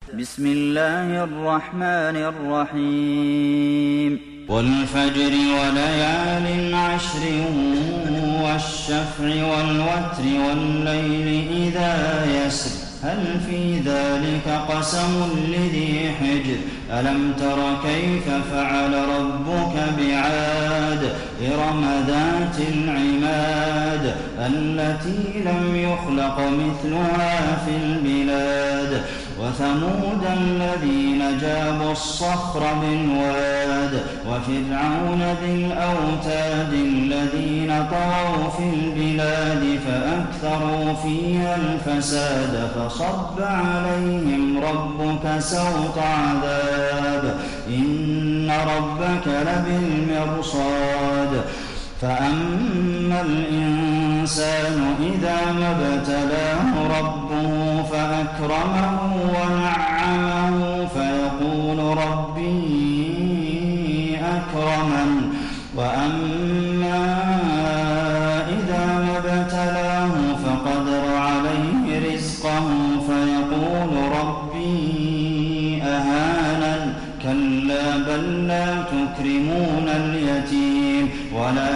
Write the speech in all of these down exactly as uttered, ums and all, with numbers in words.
بسم الله الرحمن الرحيم والفجر وليال عشر والشفع والوتر والليل إذا يسر هل في ذلك قسم لذي حجر ألم تر كيف فعل ربك بعاد إرم ذات العماد التي لم يخلق مثلها في البلاد وثمود الذين جابوا الصخر بالواد وفرعون ذي الأوتاد الذين طغوا في البلاد فأكثروا فيها الفساد فصب عليهم ربك سوط عذاب إن ربك لبالمرصاد فأما الإنسان إذا ما ابتلاه ربه فأكرمه ونعمه فيقول ربي أكرمن وأما إذا ما ابتلاه فقدر عليه رزقه فيقول ربي أهانن كلا بل لا تكرمون اليتيم ولا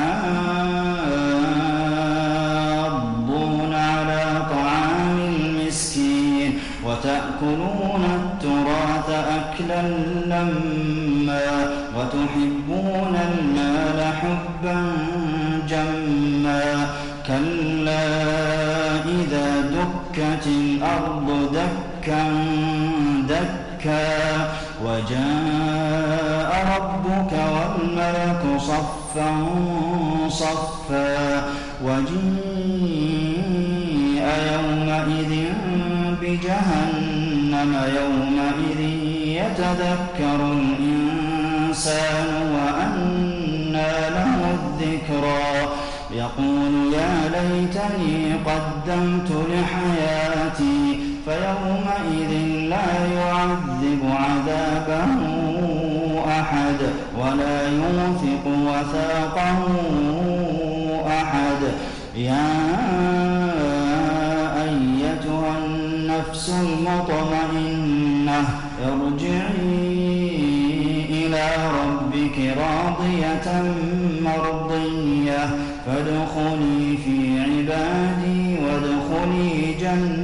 تحاضون على طعام المسكين وتأكلون التراث أكلا لما وتحبون المال حبا جما كلا إذا دكت الأرض دكا دكا وجاء ربك والملك صفا صفا وجيء يومئذ بجهنم يومئذ يتذكر الإنسان وأنى له الذكرى يقول يا ليتني قدمت لحياتي فيومئذ لا يعذب عذابه أحد ولا يوثق وثاقه أحد يا أيتها النفس المطمئنة ارجعي إلى ربك راضية مرضية فادخلي في عبادي وادخلي جنتي